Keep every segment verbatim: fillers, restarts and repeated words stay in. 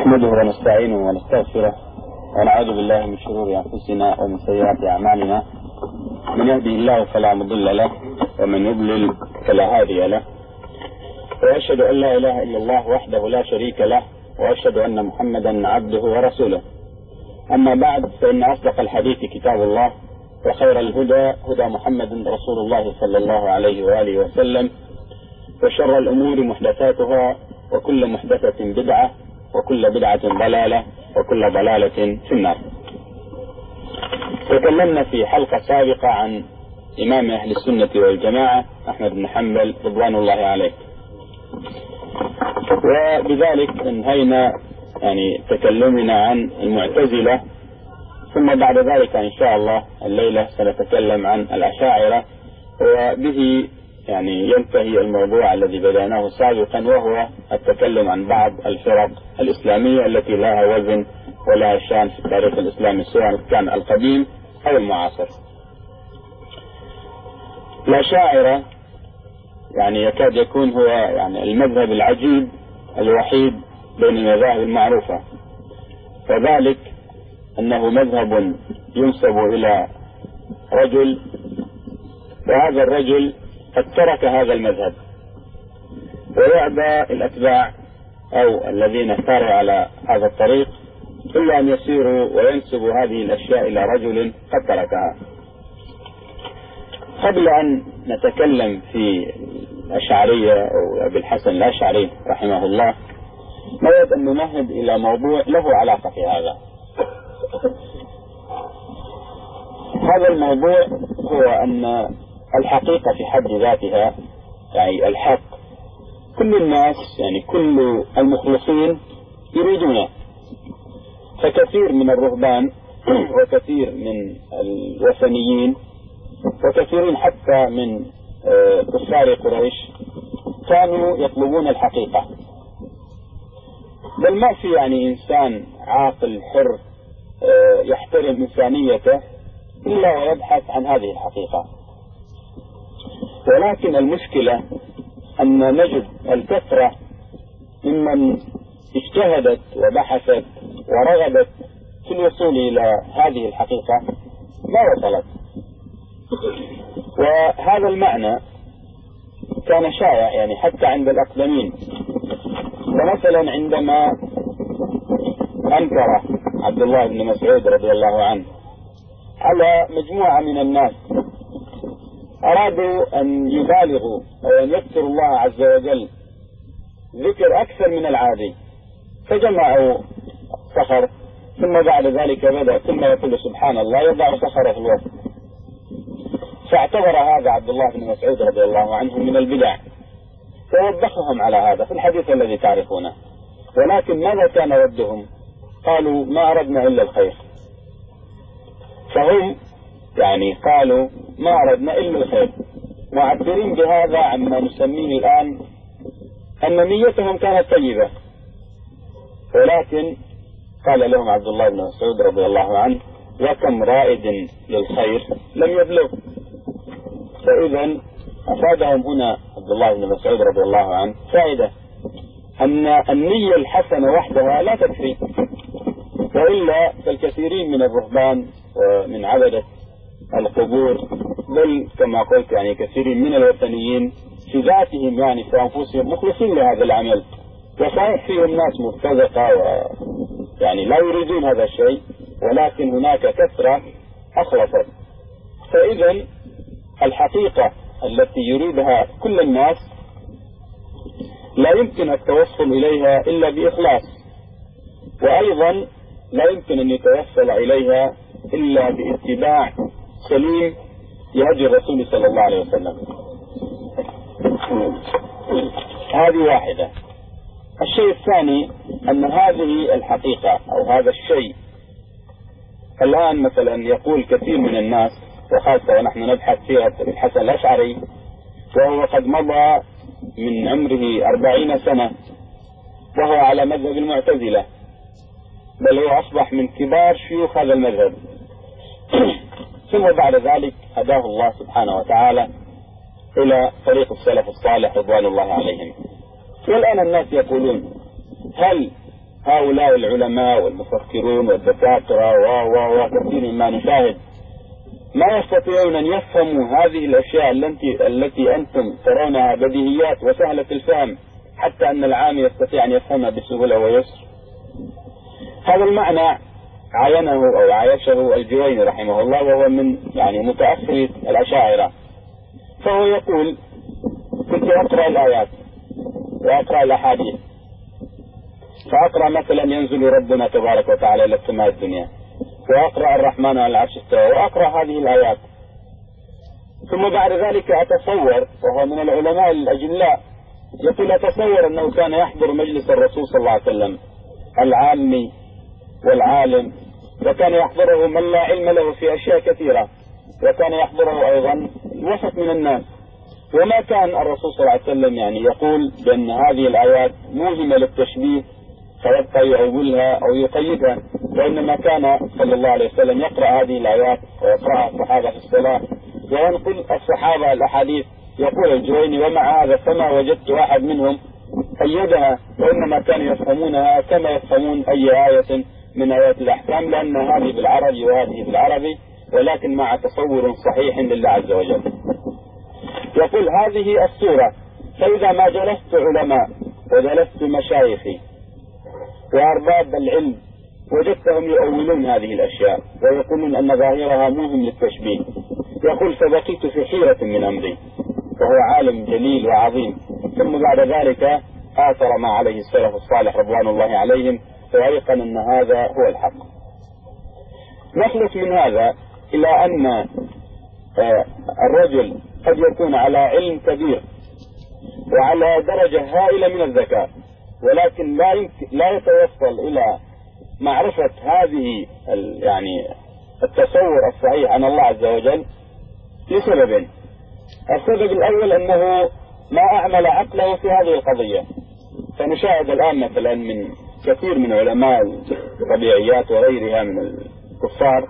نحمده ونستعينه ونستغفره ونعوذ بالله من شرور أنفسنا ومن سيئات أعمالنا، من يهدي الله فلا مضل له ومن يضلل فلا هادي له، وأشهد أن لا إله إلا الله وحده لا شريك له، وأشهد أن محمدا عبده ورسوله. أما بعد، فإن أصدق الحديث كتاب الله، وخير الهدى هدى محمد رسول الله صلى الله عليه وآله وسلم، وشر الأمور محدثاتها، وكل محدثة بدعة، وكل بدعة ضلالة، وكل ضلالة في النار. تكلمنا في حلقة سابقة عن إمام أهل السنة والجماعة أحمد بن حنبل رضوان الله عليه، وبذلك انهينا يعني تكلمنا عن المعتزلة، ثم بعد ذلك إن شاء الله الليلة سنتكلم عن الأشاعرة، وبه يعني ينتهي الموضوع الذي بدأناه سابقا، وهو التكلم عن بعض الفرق الإسلامية التي لها وزن ولها شان في التاريخ الإسلامي، سواء كان القديم أو المعاصر. الأشاعرة يعني يكاد يكون هو يعني المذهب العجيب الوحيد بين المذاهب المعروفة، وذلك أنه مذهب ينسب إلى رجل، وهذا الرجل قد ترك هذا المذهب، ويأبى الأتباع أو الذين ساروا على هذا الطريق إلا أن يسيروا وينسبوا هذه الأشياء إلى رجل قد تركها. قبل أن نتكلم في الأشعرية أو أبي الحسن الأشعري رحمه الله، نود أن نمهد إلى موضوع له علاقة في هذا. هذا الموضوع هو أن الحقيقة في حد ذاتها، يعني الحق، كل الناس يعني كل المخلصين يريدونه، فكثير من الرهبان وكثير من الوثنيين وكثيرين حتى من كفار قريش كانوا يطلبون الحقيقة، بل ما في يعني إنسان عاقل حر يحترم إنسانيته إلا ويبحث عن هذه الحقيقة. ولكن المشكلة أن نجد الكثرة ممن اجتهدت وبحثت ورغبت في الوصول إلى هذه الحقيقة ما وصلت. وهذا المعنى كان شائع يعني حتى عند الأقدمين. فمثلا عندما أنكر عبد الله بن مسعود رضي الله عنه على مجموعة من الناس أرادوا أن يبالغوا أو أن يذكروا الله عز وجل ذكر أكثر من العادي، فجمعوا صخر، ثم بعد ذلك بدأ ثم يقول سبحان الله يضع صخره في الوسط، فاعتبر هذا عبد الله بن مسعود رضي الله عنه من البدع، فوبخهم على هذا في الحديث الذي تعرفونه. ولكن ماذا كان ردهم؟ قالوا ما أردنا إلا الخير. فهم يعني قالوا ما أردنا إلا الخير، معبرين بهذا عما نسميه الآن أن نيتهم كانت طيبة. ولكن قال لهم عبد الله بن مسعود رضي الله عنه وكم رائد للخير لم يبلغ. فإذا أفادهم هنا عبد الله بن مسعود رضي الله عنه فائدة، أن النية الحسنة وحدها لا تكفي، وإلا فالكثيرين من الرهبان ومن عبدة القبور، بل كما قلت يعني كثيرين من الوثنيين في ذاتهم يعني في أنفسهم مخلصين لهذا العمل، وصحيح فيهم ناس مبتدقة ويعني لا يريدون هذا الشيء، ولكن هناك كثرة أخلصت. فإذا الحقيقة التي يريدها كل الناس لا يمكن التوصل إليها إلا بإخلاص، وأيضا لا يمكن أن يتوصل إليها إلا باتباع سليم لهدي الرسول صلى الله عليه وسلم. هذه واحدة. الشيء الثاني أن هذه الحقيقة أو هذا الشيء الآن مثلا يقول كثير من الناس، وخاصة ونحن نبحث فيها أبي الحسن الأشعري وهو قد مضى من عمره أربعين سنة وهو على مذهب المعتزلة، بل هو أصبح من كبار شيوخ هذا المذهب. ثم بعد ذلك هداه الله سبحانه وتعالى إلى طريق السلف الصالح رضوان الله عليهم. والآن الناس يقولون هل هؤلاء العلماء والمفكرون والدكاترة وكثير مما نشاهد ما يستطيعون أن يفهموا هذه الأشياء التي التي أنتم ترونها بديهيات وسهلة الفهم، حتى أن العام يستطيع أن يفهمها بسهولة ويسر. هذا المعنى عاينه أو عايشه الجويني رحمه الله، وهو من يعني متأخر الأشاعرة. فهو يقول: كنت أقرأ الآيات وأقرأ الأحاديث، فأقرأ مثلا ينزل ربنا تبارك وتعالى إلى السماء الدنيا، وأقرأ الرحمن على العرش استوى، وأقرأ هذه الآيات. ثم بعد ذلك أتصور، وهو من العلماء الأجلاء، يقول: أتصور أنه كان يحضر مجلس الرسول صلى الله عليه وسلم العامي والعالم، وكان يحضره من لا علم له في أشياء كثيرة، وكان يحضره أيضا وسط من الناس. وما كان الرسول صلى الله عليه وسلم يعني يقول بأن هذه الآيات موهمة للتشبيه فيبقى يؤولها أو يقيدها، وإنما كان صلى الله عليه وسلم يقرأ هذه الآيات ويقرأها الصحابة في الصلاة، وينقل الصحابة الأحاديث. يقول الجويني: ومع هذا فما وجدت واحد منهم قيدها، وإنما كانوا يفهمونها كما يفهمون أي آية من آيات الأحكام، لأن هذه بالعربي وهذه بالعربي، ولكن مع تصور صحيح لله عز وجل. يقول: هذه الصورة، فإذا ما جلست علماء وجلست مشايخي وأرباب العلم وجدتهم يؤولون هذه الأشياء ويقولون أن ظاهرها موهم للتشبيه. يقول: فبقيت في حيرة من أمري. وهو عالم جليل وعظيم. ثم بعد ذلك آثر ما عليه السلف الصالح رضوان الله عليهم، وأيقن أن هذا هو الحق. نخلص من هذا إلى أن الرجل قد يكون على علم كبير وعلى درجة هائلة من الذكاء، ولكن لا يمكن لا يتوصل إلى معرفة هذه يعني التصور الصحيح عن الله عز وجل لسببين. السبب الأول أنه ما أعمل عقله في هذه القضية. فنشاهد الآن مثلا من كثير من علماء الطبيعيات وغيرها من الكفار،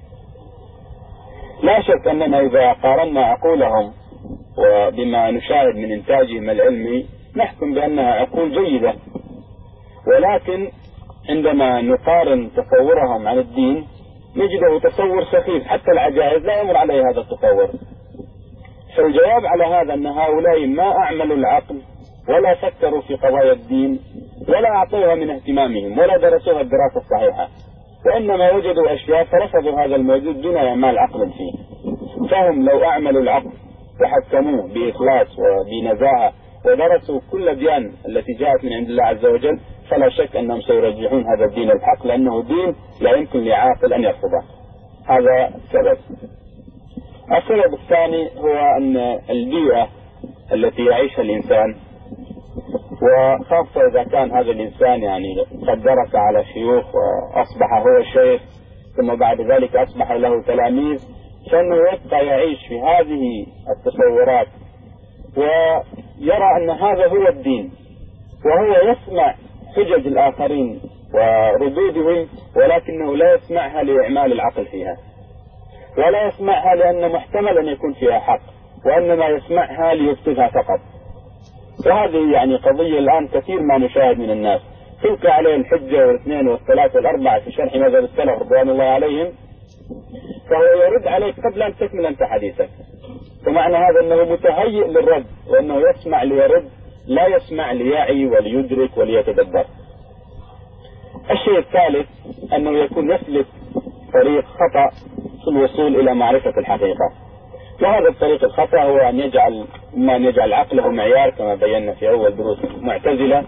لا شك أننا إذا قارنا عقولهم وبما نشاهد من إنتاجهم العلمي نحكم بأنها عقول جيدة، ولكن عندما نقارن تصورهم عن الدين نجده تصور سخيف، حتى العجائز لا يمر عليه هذا التصور. فالجواب على هذا أن هؤلاء ما أعملوا العقل ولا فكروا في قضايا الدين ولا أعطوها من اهتمامهم ولا درسوها الدراسة الصحيحة، وإنما وجدوا أشياء فرفضوا هذا الموجود دون إعمال عقل فيه. فهم لو أعملوا العقل وحكموه بإخلاص وبنزاهة ودرسوا كل الأديان التي جاءت من عند الله عز وجل، فلا شك أنهم سيرجحون هذا الدين الحق، لأنه دين لا يمكن لعاقل أن يرفضه. هذا سبب. السبب الثاني هو أن البيئة التي يعيشها الإنسان، وخاصة إذا كان هذا الإنسان يعني قد درس على شيوخ وأصبح هو الشيخ، ثم بعد ذلك أصبح له تلاميذ، فإنه يبقى يعيش في هذه التصورات ويرى أن هذا هو الدين، وهو يسمع حجج الآخرين وردودهم، ولكنه لا يسمعها لإعمال العقل فيها، ولا يسمعها لأن محتمل أن يكون فيها حق، وإنما يسمعها ليفسدها فقط. وهذه يعني قضية الآن كثير ما نشاهد من الناس، تلقى عليه الحجة والاثنين والثلاثة والأربعة في شرح مذهب السلف رضوان الله عليهم، فهو يرد عليك قبل أن تكمل أنت حديثك. ومعنى هذا أنه متهيئ للرد، وأنه يسمع ليرد، لا يسمع ليعي وليدرك وليتدبر. الشيء الثالث أنه يكون يسلك طريق خطأ في الوصول إلى معرفة الحقيقة، وهذا الطريق الخطأ هو أن يجعل ما أن يجعل عقله معيار كما بينا في أول دروس المعتزلة،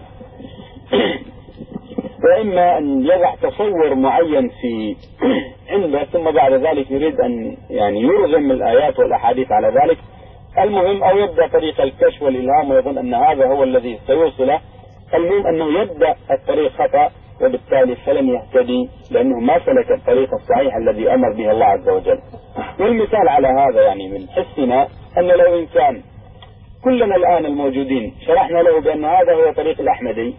وإما أن يضع تصور معين في عنده ثم بعد ذلك يريد أن يعني يرغم الآيات والأحاديث على ذلك. المهم أو يبدأ طريق الكشف والإلهام ويظن أن هذا هو الذي سيوصله. المهم أنه يبدأ الطريق خطأ، وبالتالي فلن يهتدي لأنه ما سلك الطريق الصحيح الذي أمر به الله عز وجل. والمثال على هذا يعني من حسنا أن لو إنسان كلنا الآن الموجودين شرحنا له بأن هذا هو طريق الأحمدي،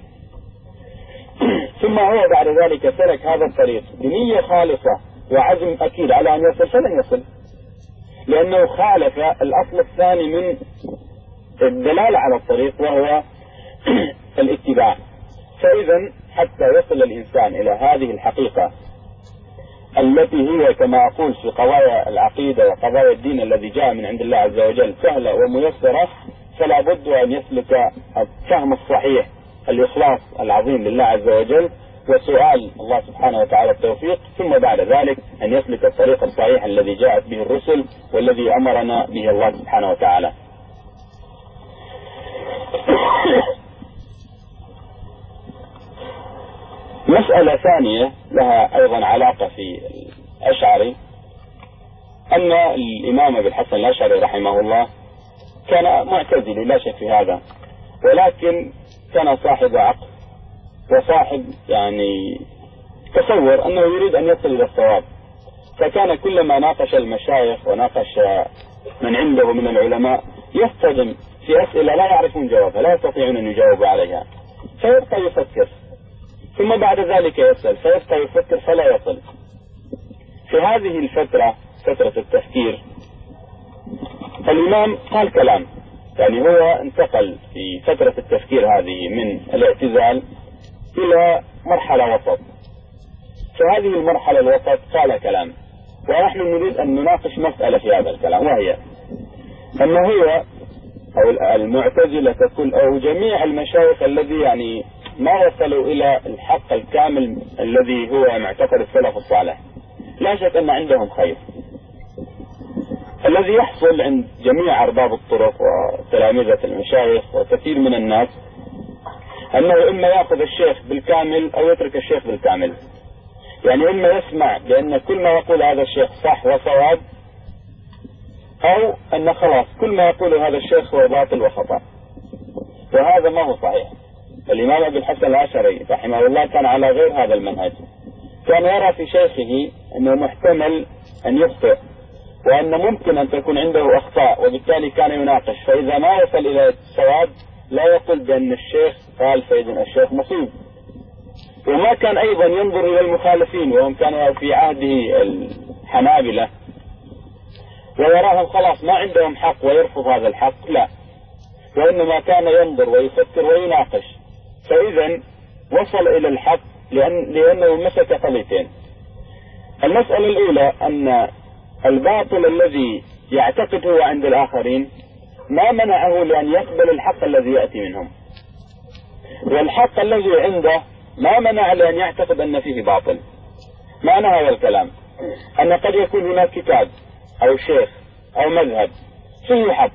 ثم هو بعد ذلك سلك هذا الطريق بنية خالصة وعزم أكيد على أن يصل، فلن يصل، لأنه خالف الأصل الثاني من الدلالة على الطريق وهو الاتباع. فإذا حتى يصل الإنسان إلى هذه الحقيقة التي هي كما أقول في قضايا العقيدة وقضايا الدين الذي جاء من عند الله عز وجل سهلة وميسرة، فلا بد أن يسلك الفهم الصحيح، الإخلاص العظيم لله عز وجل، وسؤال الله سبحانه وتعالى التوفيق، ثم بعد ذلك أن يسلك الطريق الصحيح الذي جاءت به الرسل والذي أمرنا به الله سبحانه وتعالى. مسألة ثانية لها أيضا علاقة في الأشعري، أن الإمام أبي الحسن الأشعري رحمه الله كان معتزلي لا شك في هذا، ولكن كان صاحب عقل وصاحب يعني تصور أنه يريد أن يصل إلى الصواب، فكان كلما ناقش المشايخ وناقش من عنده من العلماء يصطدم في أسئلة لا يعرفون جوابها، لا يستطيعون أن يجاوبوا عليها، فيبقى يفكر، ثم بعد ذلك يسأل، فيبقى يفكر فلا يصل. في هذه الفترة فترة التفكير الإمام قال كلام، يعني هو انتقل في فترة التفكير هذه من الاعتزال إلى مرحلة وسط. في هذه المرحلة الوسط قال كلام، ونحن نريد أن نناقش مسألة في هذا الكلام، وهي أن هو أو المعتزلة ككل أو جميع المشايخ الذي يعني ما وصلوا إلى الحق الكامل الذي هو معتقد السلف الصالح، لا شك أن عندهم خير. الذي يحصل عند جميع أرباب الطرق وتلامذة المشايخ وكثير من الناس أنه إما يأخذ الشيخ بالكامل أو يترك الشيخ بالكامل، يعني إما يسمع بأن كل ما يقول هذا الشيخ صح وصواب، أو أن خلاص كل ما يقوله هذا الشيخ هو باطل وخطأ، وهذا ما هو صحيح. الإمام أبي الحسن الأشعري رحمه الله كان على غير هذا المنهج، كان يرى في شيخه أنه محتمل أن يخطئ وأن ممكن أن تكون عنده أخطاء، وبالتالي كان يناقش، فإذا ما وصل إلى الصواب لا يقول بأن الشيخ قال فإذا الشيخ مصيب. وما كان أيضا ينظر إلى المخالفين وهم كانوا في عهده الحنابلة ويراهم خلاص ما عندهم حق ويرفض هذا الحق، لا، وإنما كان ينظر ويفكر ويناقش، فإذا وصل إلى الحق لأن لأنه مسك قضيتين. المسألة الأولى أن الباطل الذي يعتقده عند الآخرين ما منعه لأن يقبل الحق الذي يأتي منهم، والحق الذي عنده ما منع لأن يعتقد أن فيه باطل. معنى هذا الكلام أن قد يكون هناك كتاب أو شيخ أو مذهب فيه حق،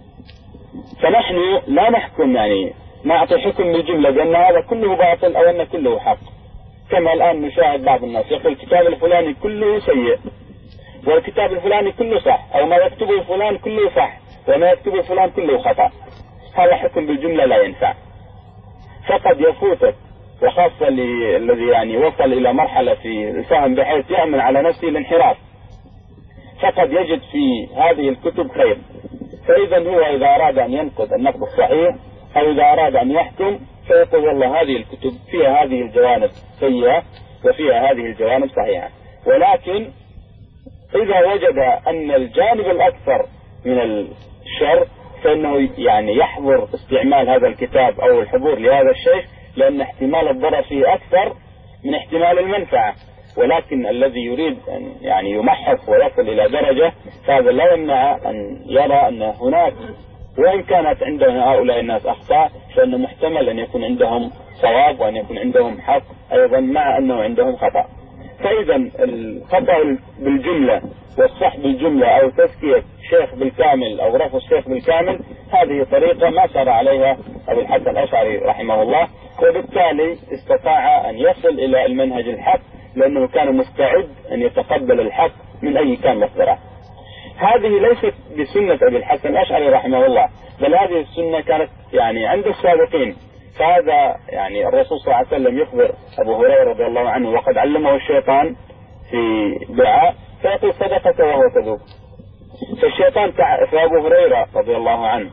فنحن لا نحكم يعني نعطي حكم بالجملة بأن هذا كله باطل أو أن كله حق، كما الآن نشاهد بعض الناس يقول الكتاب الفلاني كله سيء والكتاب الفلاني كله صح، أو ما يكتبه فلان كله صح وما يكتبه فلان كله خطأ. هذا حكم بالجملة لا ينفع، فقد يفوتك، وخاصة الذي يعني وصل إلى مرحلة في الفهم بحيث يأمن على نفسه الانحراف، فقد يجد في هذه الكتب خير. فإذا هو إذا أراد أن ينقد النقد الصحيح أو إذا أراد أن يحكم فيقول والله هذه الكتب فيها هذه الجوانب سيئة وفيها هذه الجوانب صحيحة، ولكن إذا وجد أن الجانب الأكثر من الشر فإنه يعني يحظر استعمال هذا الكتاب أو الحضور لهذا الشيء، لأن احتمال الضرر فيه أكثر من احتمال المنفعة. ولكن الذي يريد أن يعني يمحص ويصل إلى درجة فهذا لا يمنع أن يرى أن هناك وإن كانت عندنا هؤلاء الناس أخطاء فإنه محتمل أن يكون عندهم صواب وأن يكون عندهم حق أيضا مع أنه عندهم خطأ. فإذا الخطأ بالجملة والصح بالجملة أو تزكية شيخ بالكامل أو رفض الشيخ بالكامل هذه طريقة ما سار عليها أبو الحسن الأشعري رحمه الله، وبالتالي استطاع أن يصل إلى المنهج الحق لأنه كان مستعد أن يتقبل الحق من أي كان مصدره. هذه ليست بسنة أبي الحسن الأشعري رحمه الله، بل هذه السنة كانت يعني عند السابقين. فهذا يعني الرسول صلى الله عليه وسلم يخبر أبو هريرة رضي الله عنه وقد علمه الشيطان في دعاء فيقول صدقك وهو كذوب. فالشيطان تع... فأبو هريرة رضي الله عنه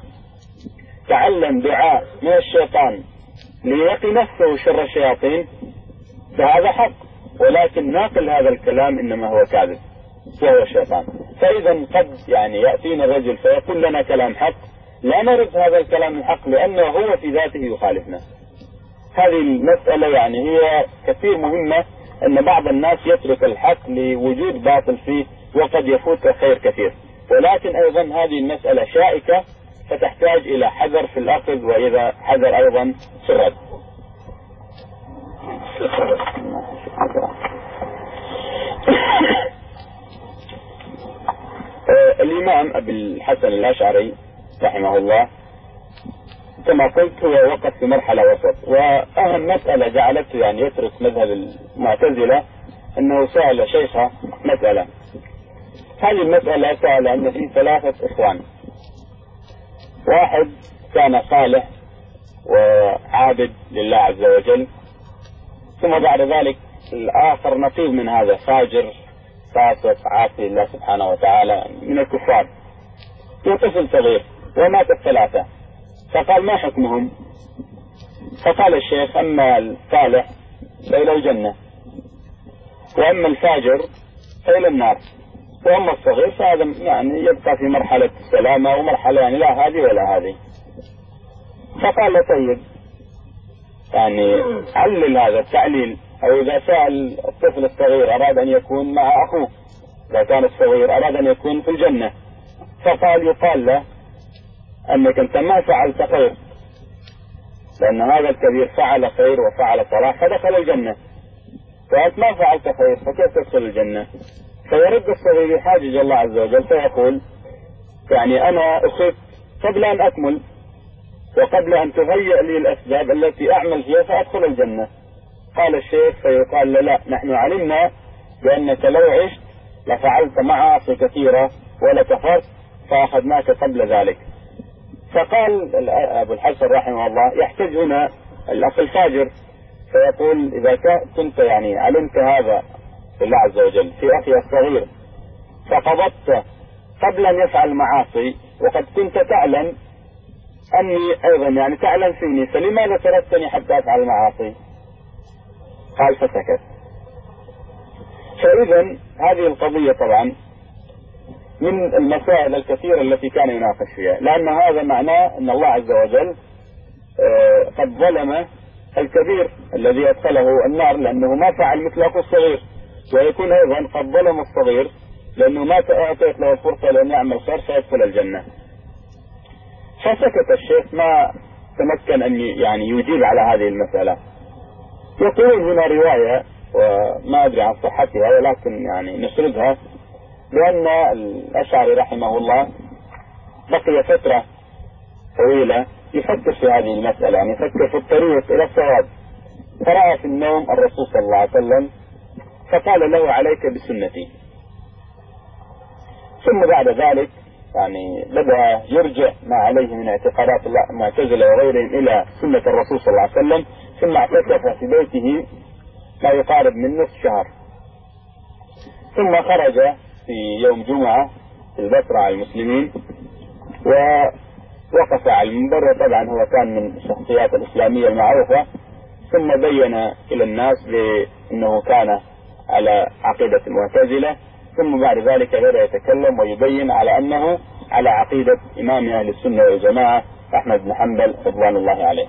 تعلم دعاء من الشيطان ليقي نفسه شر الشياطين، فهذا حق، ولكن ناقل هذا الكلام إنما هو كاذب وهو الشيطان. فإذا قد يعني يأتينا الرجل فيقول لنا كلام حق لا نرد هذا الكلام الحق لأنه هو في ذاته يخالفنا، هذه المسألة يعني هي كثير مهمة، أن بعض الناس يترك الحق لوجود باطل فيه وقد يفوت خير كثير، ولكن أيضا هذه المسألة شائكة فتحتاج إلى حذر في الأخذ وإذا حذر أيضا في الرد. الإمام أبي الحسن الأشعري رحمه الله كما قلت هو وقف في مرحلة وسط، وأهم مسألة جعلته يعني يترك مذهب المعتزلة أنه سأل شيخه مسألة. هذه المسألة سأل أن في ثلاثة إخوان، واحد كان صالح وعابد لله عز وجل، ثم بعد ذلك الآخر نقيض من هذا، فاجر فاسق عاصي لله سبحانه وتعالى من الكفار، وطفل صغير، ومات الثلاثة. فقال ما حكمهم؟ فقال الشيخ أما الصالح فإلى الجنة، وأما الفاجر فإلى النار، وأما الصغير فهذا يعني يبقى في مرحلة السلامة ومرحلة يعني لا هذه ولا هذه. فقال طيب يعني علل هذا التعليل، أو إذا سأل الطفل الصغير أراد أن يكون مع أخوه، إذا كان الصغير أراد أن يكون في الجنة، فقال يقال له أنك أنت ما فعلت خير، لأن هذا الكبير فعل خير وفعل صلاح فدخل الجنة، وأنت ما فعلت خير فكيف تدخل الجنة؟ فيرد الصغير يحاجج الله عز وجل فيقول يعني أنا أخذت قبل أن أكمل وقبل أن تهيئ لي الأسباب التي أعمل فيها فأدخل الجنة. قال الشيخ فيقال لا, لا نحن علمنا بأنك لو عشت لفعلت معاصي كثيرة ولكفرت فأخذناك قبل ذلك. فقال أبو الحسن رحمه الله يحتج هنا الأخ الفاجر فيقول إذا كنت يعني علمت هذا الله عز وجل في أخي الصغير فقبضت قبل أن يفعل معاصي وقد كنت تعلم أني أيضا يعني تعلم فيني، فلماذا تركتني حتى أفعل معاصي؟ قال فسكت. فإذا هذه القضية طبعا من المسائل الكثيرة التي كان يناقش فيها، لأن هذا معناه أن الله عز وجل قد ظلم الكبير الذي أدخله النار لأنه ما فعل مثل أخو الصغير، ويكون أيضا قد ظلم الصغير لأنه ما أعطيت له الفرصة لأن يعمل خير فيدخل الجنة. فسكت الشيخ ما تمكن أن يعني يجيب على هذه المسألة. يقولون هنا رواية وما أدري عن صحتها ولكن يعني نسردها، لأن الأشعري رحمه الله بقي فترة طويلة يفكر في هذه المسألة، يعني يفكر في الطريق إلى الصواب، فرأى في النوم الرسول صلى الله عليه وسلم فقال له عليك بسنتي. ثم بعد ذلك يعني بدأ يرجع ما عليه من اعتقادات المعتزلة وغيرهم إلى سنة الرسول صلى الله عليه وسلم، ثم اعتكف في بيته ما يقارب من نصف شهر، ثم خرج في يوم جمعة في البصرة على المسلمين ووقف على المنبر، وطبعا هو كان من الشخصيات الإسلامية المعروفة، ثم بين إلى الناس بأنه كان على عقيدة المعتزلة، ثم بعد ذلك بدأ يتكلم ويبين على أنه على عقيدة إمام أهل السنة والجماعة أحمد بن حنبل رضوان الله عليه.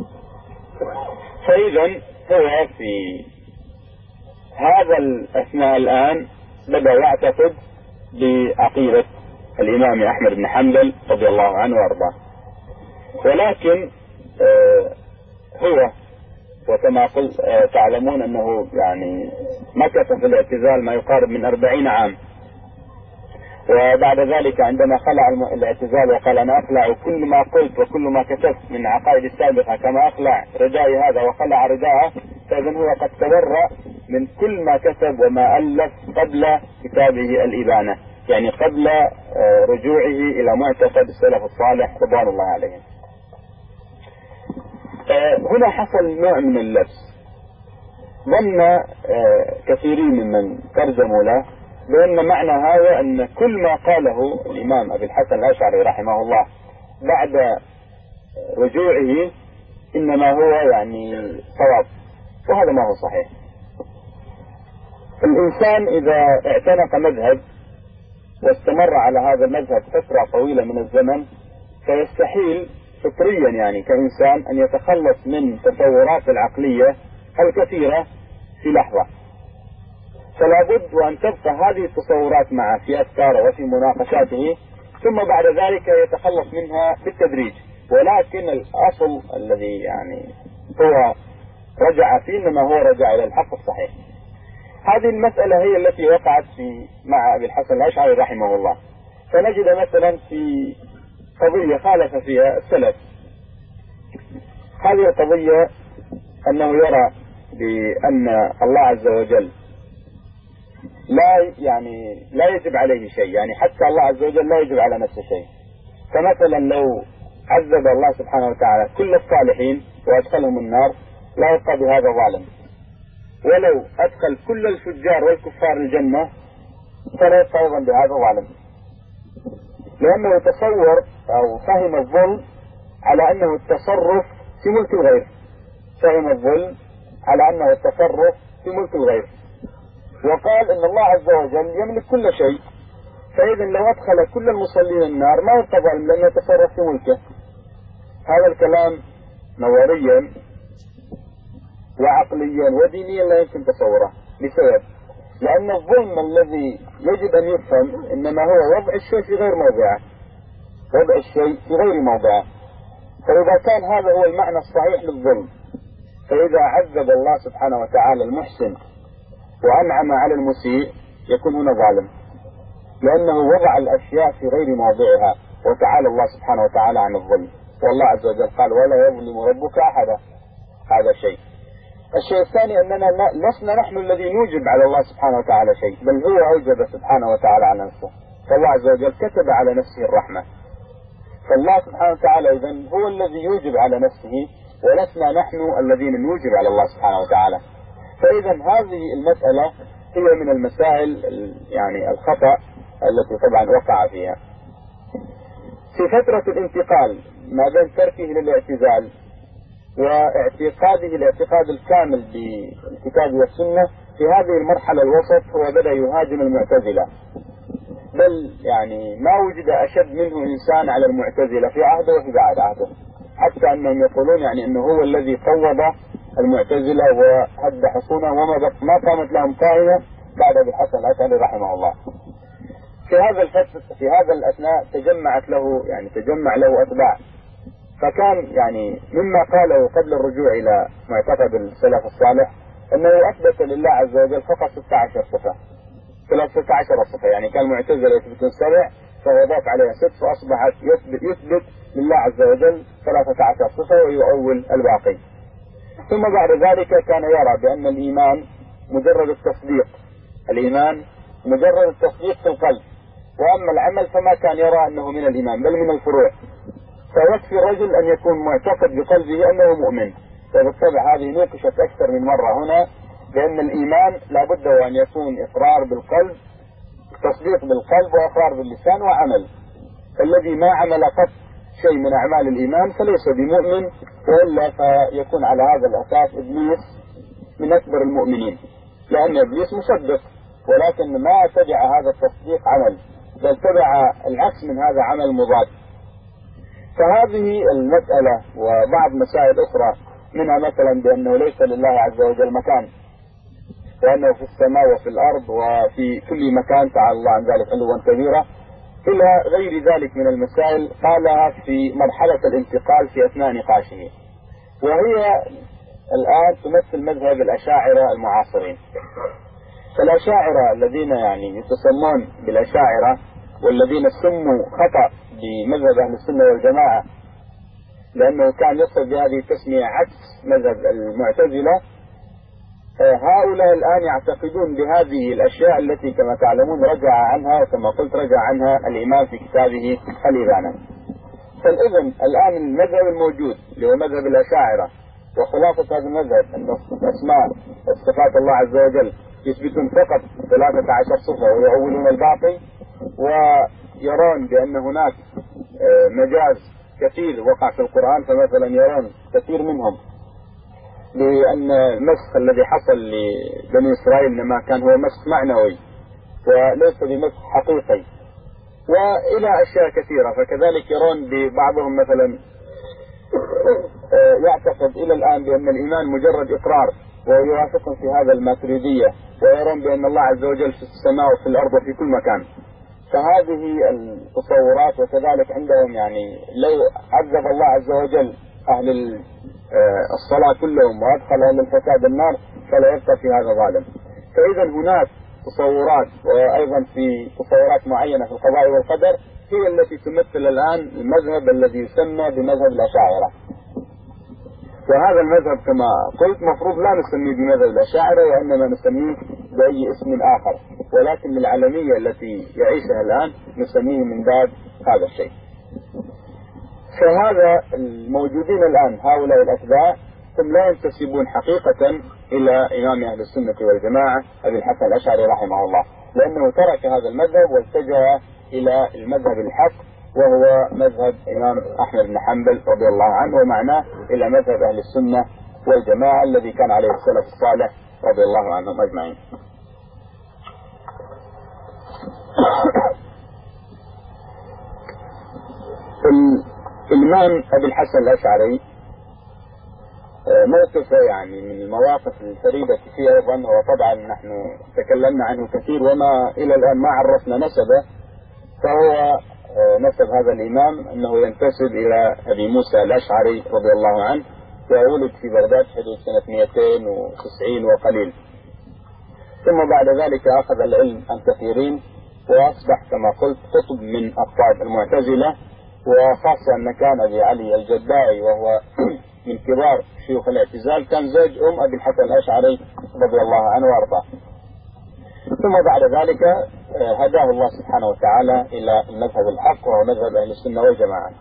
فإذا هو في هذا الأثناء الآن بدأ يعتقد بعقيدة الإمام أحمد بن حنبل رضي الله عنه وأرضاه، ولكن آه هو وكما قلت آه تعلمون أنه يعني مكث في الاعتزال ما يقارب من أربعين عام، وبعد ذلك عندما خلع الاعتزال وقال أنا أخلع كل ما قلت وكل ما كتبت من عقائد السابقة كما أخلع ردائي هذا وخلع رداءه، فإذن هو قد تبرأ من كل ما كتب وما ألف قبل كتابه الإبانة، يعني قبل رجوعه إلى معتقد السلف الصالح رضوان الله عليهم. هنا حصل نوع من اللبس، ظن كثيرين ممن ترجموا له بأن معنى هذا أن كل ما قاله الإمام أبي الحسن الأشعري رحمه الله بعد رجوعه إنما هو يعني صواب، وهذا ما هو صحيح. الإنسان إذا اعتنق مذهب واستمر على هذا المذهب فترة طويلة من الزمن فيستحيل فطريا يعني كإنسان أن يتخلص من تصورات العقلية الكثيرة في لحظة، فلا بد وأن تبقى هذه التصورات معه في أفكاره وفي مناقشاته، ثم بعد ذلك يتخلص منها بالتدريج. ولكن الأصل الذي يعني هو رجع فيه إنما هو رجع إلى الحق الصحيح. هذه المسألة هي التي وقعت في مع أبي الحسن الأشعري رحمه الله. فنجد مثلا في قضية خالف فيها السلف، هذه القضية أنه يرى بأن الله عز وجل لا يعني لا يجب عليه شيء، يعني حتى الله عز وجل لا يجب على نفسه شيء. فمثلا لو عذب الله سبحانه وتعالى كل الصالحين وأدخلهم النار لا يبقى بهذا ظالم، ولو أدخل كل الفجار والكفار الجنة فلا يبقى أيضا بهذا ظالم، لأنه تصور أو فهم الظلم على أنه التصرف في ملك الغير، فهم الظلم على أنه التصرف في ملك الغير، وقال إن الله عز وجل يملك كل شيء، فإذا لو أدخل كل المصلين النار ما يبقى ظالم لأنه يتصرف في ملكه. هذا الكلام نظريا وعقليا ودينيا لا يمكن تصوره، لسبب لأن الظلم الذي يجب أن يفهم إنما هو وضع الشيء في غير موضعه، وضع الشيء في غير موضعه. فإذا كان هذا هو المعنى الصحيح للظلم، فإذا عذب الله سبحانه وتعالى المحسن وأنعم على المسيء يكون هنا ظالم، لأنه وضع الأشياء في غير موضعها، وتعالى الله سبحانه وتعالى عن الظلم. والله عز وجل قال ولا يظلم ربك أحدا. هذا شيء. الشيء الثاني أننا لسنا نحن الذي نوجب على الله سبحانه وتعالى شيء، بل هو أوجب سبحانه وتعالى على نفسه. فالله عز وجل كتب على نفسه الرحمة، فالله سبحانه وتعالى إذن هو الذي يوجب على نفسه، ولسنا نحن الذين نوجب على الله سبحانه وتعالى. فإذا هذه المسألة هي من المسائل يعني الخطأ التي طبعا وقع فيها. في فترة الانتقال ما بين تركه للاعتزال واعتقاده الاعتقاد الكامل بالكتاب والسنة، في هذه المرحلة الوسط هو بدأ يهاجم المعتزلة، بل يعني ما وجد أشد منه إنسان على المعتزلة في عهده وفي بعد عهده، حتى أنهم يقولون يعني أنه هو الذي فوض المعتزلة وهد حصونه وما ما قامت لهم قائمة بعد أبي الحسن الأشعري رحمه الله. في هذا الفترة في هذا الأثناء تجمعت له يعني تجمع له أتباع، فكان يعني مما قاله قبل الرجوع إلى معتقد السلف الصالح أنه أثبت لله عز وجل فقط ستة عشر صفة، ستة عشر صفة، يعني كان معتزلة يثبتون سبع فهو ضاف عليها ست، فأصبحت يثبت, يثبت لله عز وجل ثلاثة عشر صفة ويؤول الباقي. ثم بعد ذلك كان يرى بأن الإيمان مجرد التصديق، الإيمان مجرد التصديق في القلب، وأما العمل فما كان يرى أنه من الإيمان بل من الفروع. فيكفي الرجل أن يكون معتقد بقلبه أنه مؤمن. وبالطبع هذه نوقشت أكثر من مرة هنا، لأن الإيمان لابد وأن يكون إقرار بالقلب، تصديق بالقلب وإقرار باللسان وعمل. الذي ما عمل قط شيء من أعمال الإيمان فليس بمؤمن، وإلا فيكون على هذا الأساس إبليس من أكبر المؤمنين، لأن إبليس مصدق ولكن ما تبع هذا التصديق عمل، بل تبع العكس من هذا عمل مضاد. فهذه المسألة وبعض مسائل أخرى منها مثلا بأنه ليس لله عز وجل مكان، وأنه في السماء وفي الأرض وفي كل مكان تعالى الله عن ذلك علوا كبيرا، إلى غير ذلك من المسائل قالها في مرحلة الانتقال في أثناء نقاشه، وهي الآن تمثل مذهب الأشاعرة المعاصرين. فالأشاعرة الذين يعني يتسمون بالأشاعرة والذين سموا خطأ بمذهب أهل السنة والجماعة، لأنه كان يقصد بهذه التسمية عكس مذهب المعتزلة، هؤلاء الآن يعتقدون بهذه الأشياء التي كما تعلمون رجع عنها وكما قلت رجع عنها الإمام في كتابه الإبانة. فالإذن الآن المذهب الموجود اللي هو مذهب الأشاعرة، وخلاصة هذا المذهب أن أسماء صفات الله عز وجل يثبتون فقط ثلاثة عشر صفة ويؤولون الباقي، ويرون بأن هناك مجاز كثير وقع في القرآن، فمثلا يرون كثير منهم لأن المسخ الذي حصل لبني إسرائيل إنما كان هو مسخ معنوي وليس بمسخ حقيقي، وإلى أشياء كثيرة. فكذلك يرون ببعضهم مثلا يعتقد إلى الآن بأن الإيمان مجرد إقرار، ويوافقهم في هذا الماتريدية، ويرون بأن الله عز وجل في السماء وفي الأرض وفي كل مكان. فهذه التصورات، وكذلك عندهم يعني لو عذب الله عز وجل أهل الصلاة كلهم وأدخل أهل الفساد النار فلا يبقى في هذا ظالم. فإذا هناك تصورات، وأيضا في تصورات معينة في القضاء والقدر هي التي تمثل الآن المذهب الذي يسمى بمذهب الأشاعرة. وهذا المذهب كما قلت مفروض لا نسميه بمذهب الأشاعرة، وإنما نسميه بأي اسم آخر، ولكن العالمية التي يعيشها الآن نسميه من باب هذا الشيء. فهذا الموجودين الآن هؤلاء الأتباع هم لا ينتسبون حقيقة إلى إمام أهل السنة والجماعة أبي الحسن الأشعري رحمه الله، لأنه ترك هذا المذهب واتجه إلى المذهب الحق، وهو مذهب إمام أحمد بن حنبل رضي الله عنه، ومعناه إلى مذهب أهل السنة والجماعة الذي كان عليه السلف الصالح رضي الله عنهم أجمعين. الإمام أبي الحسن الأشعري موقفه يعني من المواقف الفريدة فيه أيضا، وطبعا نحن تكلمنا عنه كثير وما إلى الآن ما عرفنا نسبه. فهو نسب هذا الإمام أنه ينتسب إلى أبي موسى الأشعري رضي الله عنه، وولد في بغداد حدود سنة مئتين وتسعين وقليل. ثم بعد ذلك أخذ العلم عن كثيرين، وأصبح كما قلت قطب من أقطاب المعتزلة، وخاصة أن كان أبي علي الجداعي وهو من كبار شيوخ الاعتزال كان زوج أم أبي الحسن الأشعري رضي الله عنه وأرضاه. ثم بعد ذلك هداه الله سبحانه وتعالى إلى المذهب الحق، وهو مذهب أهل السنة والجماعة.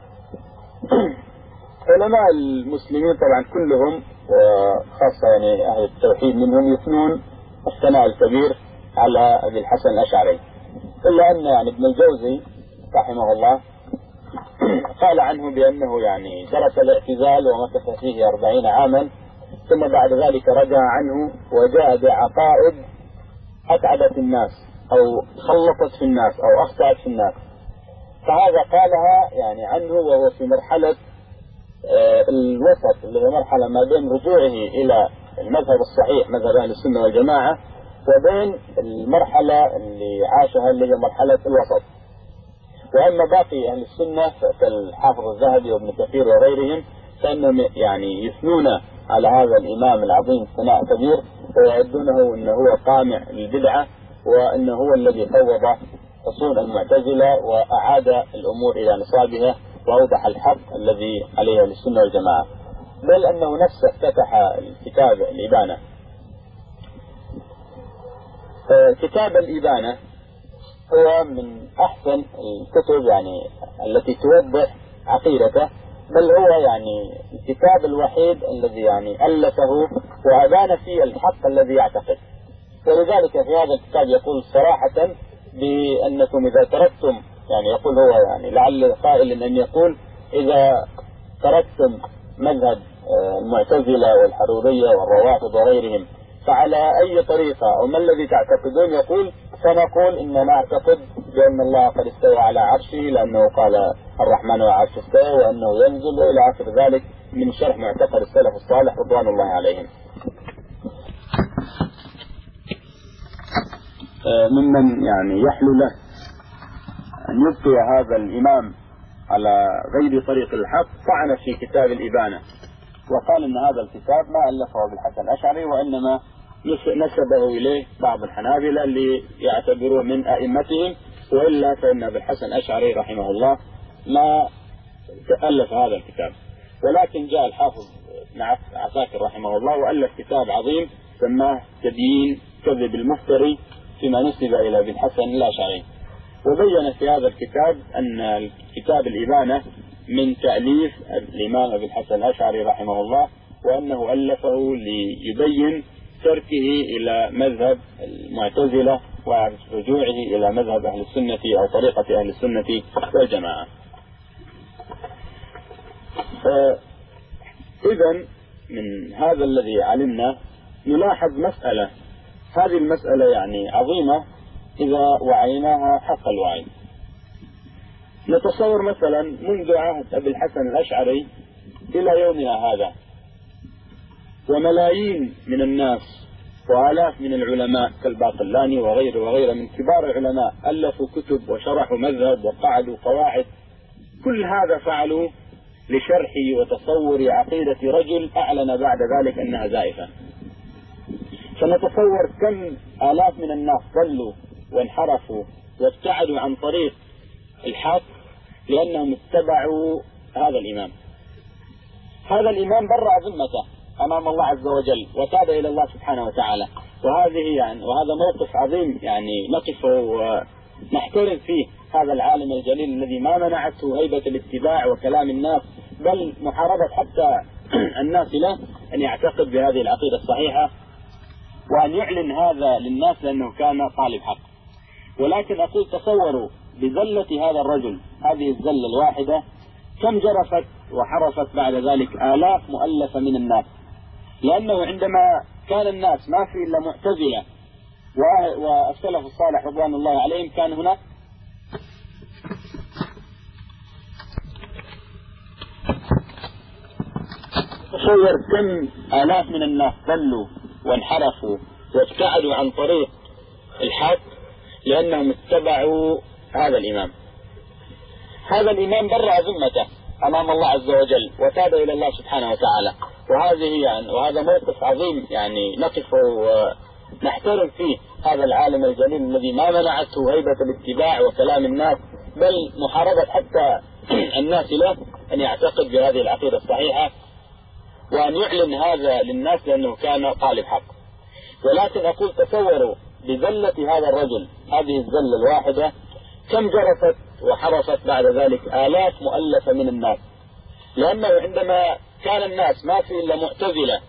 علماء المسلمين طبعا كلهم، وخاصة يعني أهل التوحيد منهم، يثنون الثناء الكبير على أبي الحسن الأشعري، إلا أن يعني ابن الجوزي رحمه الله قال عنه بأنه يعني درس الاعتزال ومكث فيه أربعين عاما، ثم بعد ذلك رجع عنه وجاء بعقائد أتعبت الناس أو خلطت في الناس أو أخطأت في الناس. فهذا قالها يعني عنه وهو في مرحلة آه الوسط، اللي هي مرحلة ما بين رجوعه إلى المذهب الصحيح مذهب أهل السنة والجماعة، وبين المرحلة اللي عاشها اللي هي مرحلة الوسط. وأما باقي أهل السنة كالحافظ الذهبي وابن كثير وغيرهم فإنهم يعني يثنون على هذا الإمام العظيم ثناء كبير، ويعدونه أنه هو قامع للبدعة، وأنه هو الذي فوض حصون المعتزلة وأعاد الأمور إلى نصابها، وأوضح الحق الذي عليه السنة والجماعة. بل أنه نفسه افتتح الكتاب الإبانة. كتاب الإبانة هو من أحسن الكتب يعني التي توضح عقيدته، بل هو يعني الكتاب الوحيد الذي يعني ألفه وأبان فيه الحق الذي يعتقد. ولذلك في هذا الكتاب يقول صراحة بأنكم إذا تركتم، يعني يقول هو يعني لعل قائل أن يقول إذا تركتم مذهب المعتزلة والحرورية والروافض وغيرهم فعلى أي طريقة أو ما الذي تعتقدون؟ يقول فنقول إننا نعتقد بأن الله قد استوى على عرشه، لأنه قال الرحمن على عرشه استوى وأنه ينزل، إلى آخر ذلك من شرح معتقد السلف الصالح رضوان الله عليهم. ممن يعني يحلو له أن يبقي هذا الإمام على غير طريق الحق طعن في كتاب الإبانة، وقال إن هذا الكتاب ما ألفه أبو الحسن الأشعري، وإنما نسبه إليه بعض الحنابلة اللي يعتبروه من أئمتهم، وإلا فإن أبو الحسن الأشعري رحمه الله ما ألف هذا الكتاب. ولكن جاء الحافظ ابن عساكر رحمه الله وألف كتاب عظيم سماه تبيين كذب المفتري فيما نسب إلى أبي الحسن الأشعري، وبين في هذا الكتاب أن كتاب الإبانة من تأليف الإمام أبي الحسن الأشعري رحمه الله، وأنه ألفه ليبين تركه إلى مذهب المعتزلة ورجوعه إلى مذهب أهل السنة أو طريقة أهل السنة والجماعة. إذن من هذا الذي علمنا نلاحظ مسألة، هذه المسألة يعني عظيمة إذا وعيناها حق الوعي. نتصور مثلا منذ عهد أبي الحسن الأشعري إلى يومنا هذا، وملايين من الناس وآلاف من العلماء كالباقلاني وغيره وغيره من كبار العلماء ألفوا كتب وشرحوا مذهب وقعدوا قواعد. كل هذا فعلوا لشرح وتصور عقيدة رجل أعلن بعد ذلك أنها زائفة. فنتصور كم آلاف من الناس ضلوا وانحرفوا وابتعدوا عن طريق الحق لأنهم اتبعوا هذا الإمام. هذا الإمام برأ ذمته أمام الله عز وجل وتاب إلى الله سبحانه وتعالى، وهذه يعني وهذا موقف عظيم يعني نقف ونحترم فيه هذا العالم الجليل الذي ما منعته هيبة الاتباع وكلام الناس، بل محاربة حتى الناس له أن يعتقد بهذه العقيدة الصحيحة وأن يعلن هذا للناس لأنه كان طالب حق. ولكن أقول تصوروا بزلة هذا الرجل، هذه الزلة الواحدة كم جرفت وحرفت بعد ذلك آلاف مؤلفة من الناس، لأنه عندما كان الناس ما في إلا معتزلة والسلف الصالح رضوان الله عليهم كان هناك تصور كم آلاف من الناس ضلوا وانحرفوا وابتعدوا عن طريق الحق لأنهم اتبعوا هذا الإمام. هذا الإمام برأ ذمته أمام الله عز وجل وتاب إلى الله سبحانه وتعالى، وهذه يعني وهذا موقف عظيم يعني نقف ونحترم فيه هذا العالم الجليل الذي ما منعته هيبة الاتباع وكلام الناس، بل محاربة حتى الناس له أن يعتقد بهذه العقيدة الصحيحة وأن يعلن هذا للناس لأنه كان طالب حق. ولكن أقول تصوروا بزلة هذا الرجل، هذه الزلة الواحدة كم جرفت وحرفت بعد ذلك آلاف مؤلفة من الناس، لأنه عندما كان الناس ما في إلا معتزلة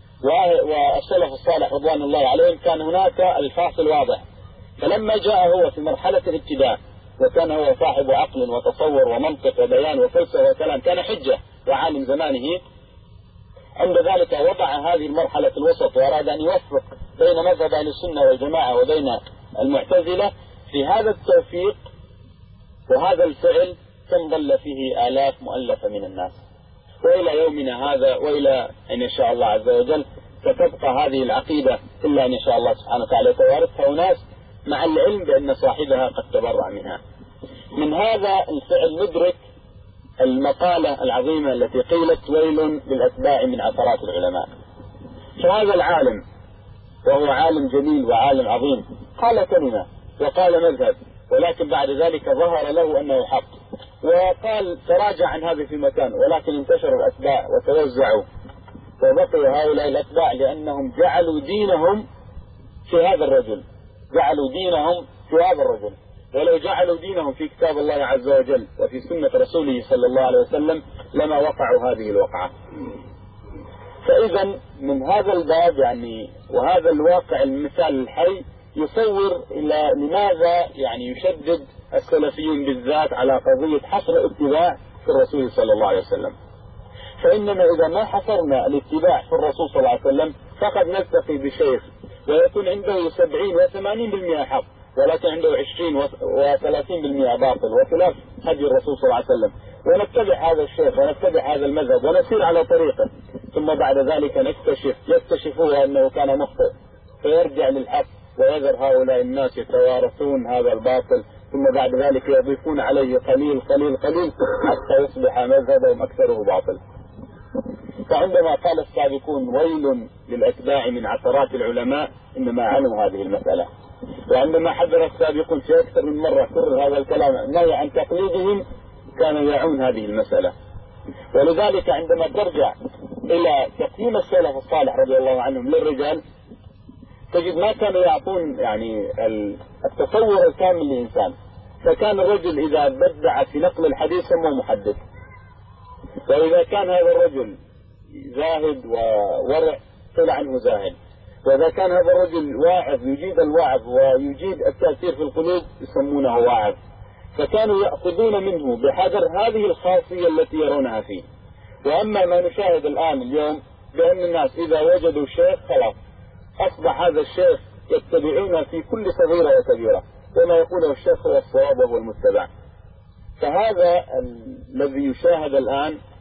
والسلف الصالح رضوان الله عليهم كان هناك الفاصل واضح. فلما جاء هو في مرحلة الابتداء وكان هو صاحب عقل وتصور ومنطق وبيان وفلسفة وكلام، كان حجة وعالم زمانه، عند ذلك وضع هذه المرحلة الوسط وأراد أن يوفق بين مذهب أهل السنة والجماعة وبين المعتزلة في هذا التوفيق وهذا الفعل كم ضل فيه آلاف مؤلفة من الناس. وإلى يومنا هذا وإلى أن يشاء الله عز وجل ستبقى هذه العقيدة إلا أن يشاء الله سبحانه وتعالى توارثها أناس مع العلم بأن صاحبها قد تبرأ منها. من هذا الفعل ندرك المقالة العظيمة التي قيلت ويل للأتباع من عثرات العلماء. فهذا العالم وهو عالم جليل وعالم عظيم قال كلمة وقال مذهب، ولكن بعد ذلك ظهر له أنه حق وقال تراجع عن هذا في مكان، ولكن انتشر الأتباع وتوزعوا وبقي هؤلاء الأتباع لأنهم جعلوا دينهم في هذا الرجل، جعلوا دينهم في هذا الرجل. ولو جعلوا دينهم في كتاب الله عز وجل وفي سنة رسوله صلى الله عليه وسلم لما وقعوا هذه الوقعة. فإذا من هذا الباب يعني وهذا الواقع المثال الحي يصور إلى لماذا يعني يشدد السلفيون بالذات على قضية حصر الاتباع في الرسول صلى الله عليه وسلم. فإننا إذا ما حصرنا الاتباع في الرسول صلى الله عليه وسلم فقد نلتقي بشيخ ويكون عنده سبعين وثمانين بالمئة حق، ولكن عنده عشرين وثلاثين بالمئة باطل وخلاف هدي الرسول صلى الله عليه وسلم، ونتبع هذا الشيخ ونتبع هذا المذهب ونسير على طريقه، ثم بعد ذلك نكتشف يكتشفون أنه كان مخطئ فيرجع للحق ويذر هؤلاء الناس يتوارثون هذا الباطل، ثم بعد ذلك يضيفون عليه قليل قليل قليل حتى يصبح مذهبهم أكثره باطل. فعندما قال السابقون ويل للأتباع من عثرات العلماء إنما عنوا هذه المسألة، وعندما حذر السابقون في أكثر من مرة كرر هذا الكلام نهي عن تقليدهم كانوا يعون هذه المسألة. ولذلك عندما ترجع إلى تقييم السلف الصالح رضي الله عنهم للرجال تجد ما كانوا يعطون يعني التصور الكامل للإنسان. فكان الرجل إذا بدع في نقل الحديث سموه محدث، وإذا كان هذا الرجل زاهد وورع طلع عنه زاهد، وإذا كان هذا الرجل واعظ يجيد الوعظ ويجيد التأثير في القلوب يسمونه واعظ. فكانوا يأخذون منه بحذر هذه الخاصية التي يرونها فيه. وأما ما نشاهد الآن اليوم بأن الناس إذا وجدوا شيخ خلاص أصبح هذا الشيخ يتبعون في كل صغيرة وكبيرة، وما يقوله الشيخ هو الصواب وهو المتبع. فهذا الذي يشاهد الآن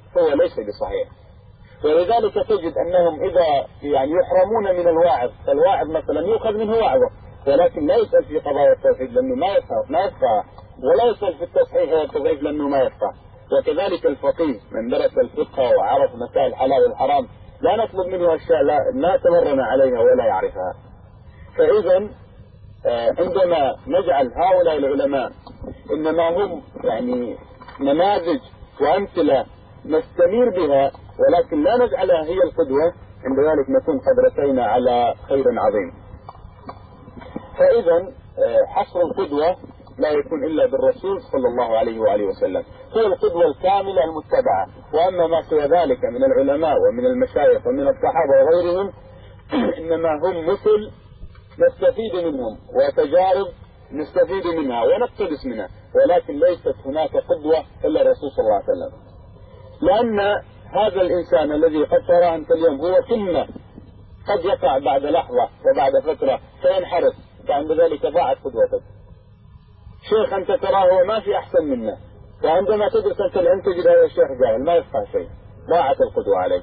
هو ليس بصحيح. ولذلك تجد أنهم إذا يعني يحرمون من الواعظ، فالواعظ مثلا يؤخذ منه وعظه ولكن لا يسأل في قضايا التوحيد لأنه ما يفهم ما يفقه، ولا يسأل في التصحيح والتضعيف لأنه ما يفقه. وكذلك الفقيه من درس الفقه وعرف مسائل الحلال والحرام لا نطلب منه أشياء لا ما تمرن عليها ولا يعرفها. فإذا عندما نجعل هؤلاء العلماء إنما هم يعني نماذج وأمثلة نستنير بها ولكن لا نجعلها هي القدوة، عند ذلك نكون قد رسينا على خير عظيم. فإذا حصر القدوة لا يكون إلا بالرسول صلى الله عليه وآله وسلم، هو القدوة الكاملة المتبعة. وأما ما سوى ذلك من العلماء ومن المشايخ ومن الصحابة وغيرهم إنما هم مثل نستفيد منهم وتجارب نستفيد منها ونقتبس منها، ولكن ليست هناك قدوة إلا الرسول صلى الله عليه وسلم. لأن هذا الإنسان الذي قد تراه أنت اليوم هو ثم قد يقع بعد لحظة وبعد فترة فينحرف، فعند ذلك ضاعت قدوتك. شيخ أنت تراه هو ما في أحسن منه، وعندما تدرس أنت العلم تجد هذا الشيخ جاهل ما يفقه شيء، ضاعت القدوة عليك.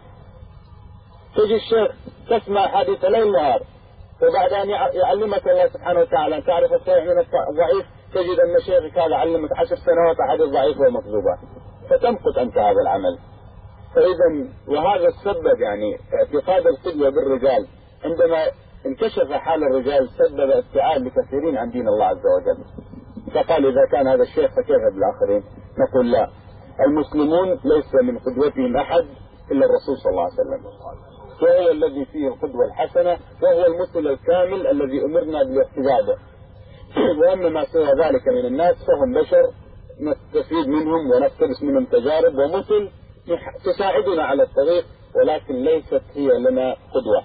تجي الشيخ تسمع حديث ليل نهار، وبعد أن يعلمك الله سبحانه وتعالى أن تعرف الصحيح من الضعيف تجد أن شيخك هذا علمك عشر سنوات أحاديث ضعيفة ومكذوبة، فتمقت أنت هذا العمل. فإذا وهذا السبب يعني اعتقاد القدوة بالرجال عندما انكشف حال الرجال سبب ابتعاد لكثيرين عن دين الله عز وجل. فقال إذا كان هذا الشيخ فكيف بالآخرين؟ نقول لا، المسلمون ليس من قدوتهم أحد إلا الرسول صلى الله عليه وسلم، وهو الذي فيه القدوة الحسنة وهو المثل الكامل الذي أمرنا بالاقتداء به. وأما ما سوى ذلك من الناس فهم بشر نستفيد منهم ونقتبس منهم تجارب ومثل تساعدنا على الطريق، ولكن ليست هي لنا قدوة.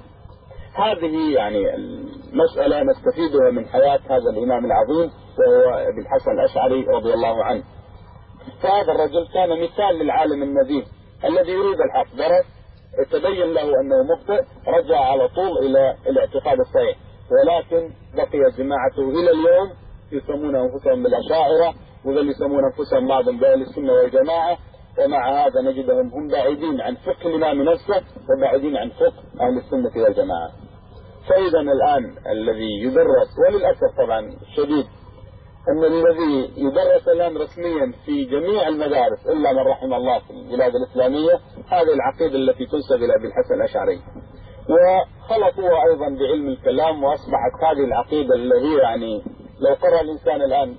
هذه يعني المسألة نستفيدها من حياة هذا الإمام العظيم وهو أبي الحسن الأشعري رضي الله عنه. فهذا الرجل كان مثال للعالم النبيه الذي يريد الحق، درس تبين له أنه مخطئ رجع على طول إلى الاعتقاد الصحيح، ولكن بقي جماعته إلى اليوم يسمون أنفسهم بالأشاعرة وذل يسمون أنفسهم بعضهم بأهل السنة والجماعة، ومع هذا نجدهم هم بعيدين عن فقه الإمام نفسه وبعيدين عن فقه أهل السنة والجماعة. فإذا الآن الذي يدرس وللأسف طبعا شديد أن الذي يدرس الآن رسميا في جميع المدارس إلا من رحم الله في البلاد الإسلامية هذه العقيدة التي تنسب إلى أبي الحسن الأشعري، وخلطوها أيضا بعلم الكلام وأصبحت هذه العقيدة اللي هي يعني لو قرأ الإنسان الآن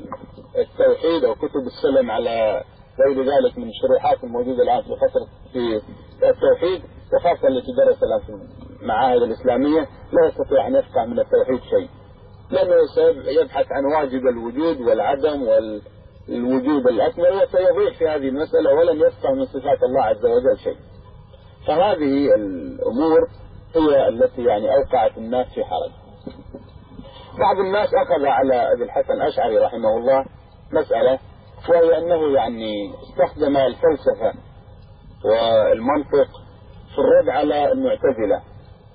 التوحيد أو كتب السلم على غير ذلك من الشروحات الموجودة الآن في فترة في التوحيد وخاصة التي تدرس الآن في المعاهد الإسلامية لا يستطيع أن يفقه من التوحيد شيء، لأنه يبحث عن واجب الوجود والعدم والوجود الأكمل وسيضيع في هذه المسألة ولن يفقه من صفات الله عز وجل شيء. فهذه الأمور هي التي يعني أوقعت الناس في حرج. بعض الناس أخذ على أبي الحسن الأشعري رحمه الله مسألة، وهي أنه يعني استخدم الفلسفة والمنطق في الرد على المعتزلة،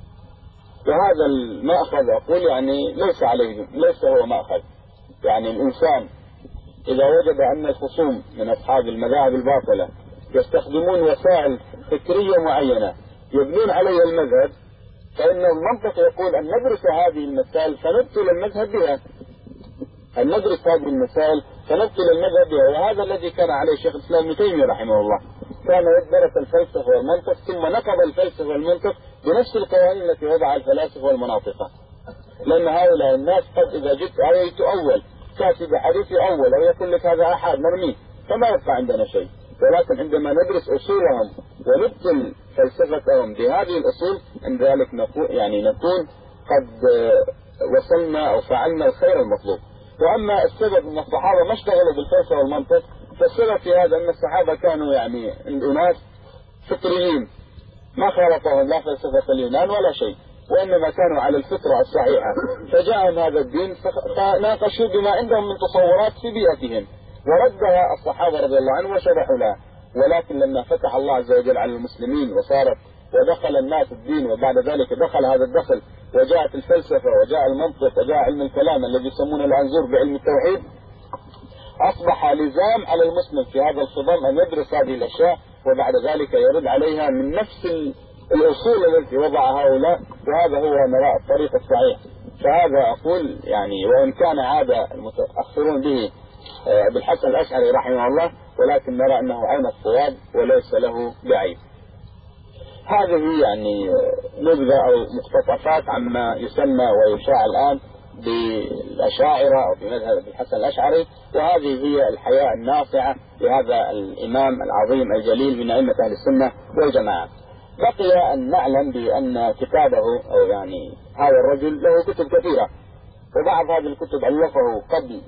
وهذا المأخذ أقول يعني ليس عليه ليس هو مأخذ. يعني الإنسان إذا وجد أن الخصوم من أصحاب المذاهب الباطلة يستخدمون وسائل فكرية معينة يبنون عليها المذهب، فإن المنطق يقول أن ندرس هذه المسائل فنبطل المذهب بها، أن ندرس هذه المسائل فنبطل المذهب بها. وهذا الذي كان عليه الشيخ الإسلام ابن تيمية رحمه الله، كان يدرس الفلسفة والمنطق ثم نقض الفلسفة والمنطق بنفس القوانين التي وضع الفلاسفة والمناطقة، لأن هؤلاء الناس قد إذا جئت آية أول تأتي بحديث أول أو يقول لك هذا أحد نرميه فما يبقى عندنا شيء، ولكن عندما ندرس أصولهم ونبطل فلسفتهم بهذه الأصول عند ذلك نكون يعني نكون قد وصلنا أو فعلنا الخير المطلوب. وأما السبب أن الصحابة ما اشتغلوا بالفلسفة والمنطق فالسبب في هذا أن الصحابة كانوا يعني الأناس فطريين ما خالطهم لا فلسفة اليونان ولا شيء، وإنما كانوا على الفطرة الصحيحة، فجاءهم هذا الدين فناقشوا بما عندهم من تصورات في بيئتهم وردها الصحابة رضي الله عنهم وشرحوا لها. ولكن لما فتح الله عز وجل على المسلمين وصارت ودخل الناس الدين وبعد ذلك دخل هذا الدخل وجاءت الفلسفة وجاء المنطق وجاء علم الكلام الذي يسمونه العنزور بعلم التوحيد، أصبح لزام على المسلم في هذا الصدام أن يدرس هذه الأشياء وبعد ذلك يرد عليها من نفس الأصول التي وضع هؤلاء، وهذا هو نرى الطريق الصحيح. فهذا أقول يعني وإن كان عاد المتأخرون به بالحسن الأشعري رحمه الله، ولكن نرى أنه عين الصواب وليس له بعيب. هذه يعني نبذة أو مقتطفات عما يسمى ويشاع الآن بالأشاعرة أو بمذهب الحسن الأشعري، وهذه هي الحياة الناصعة لهذا الإمام العظيم الجليل من أئمة أهل السنة والجماعة. بقي أن نعلم بأن كتابه أو يعني هذا الرجل له كتب كثيرة، وبعض هذه الكتب ألفه قبل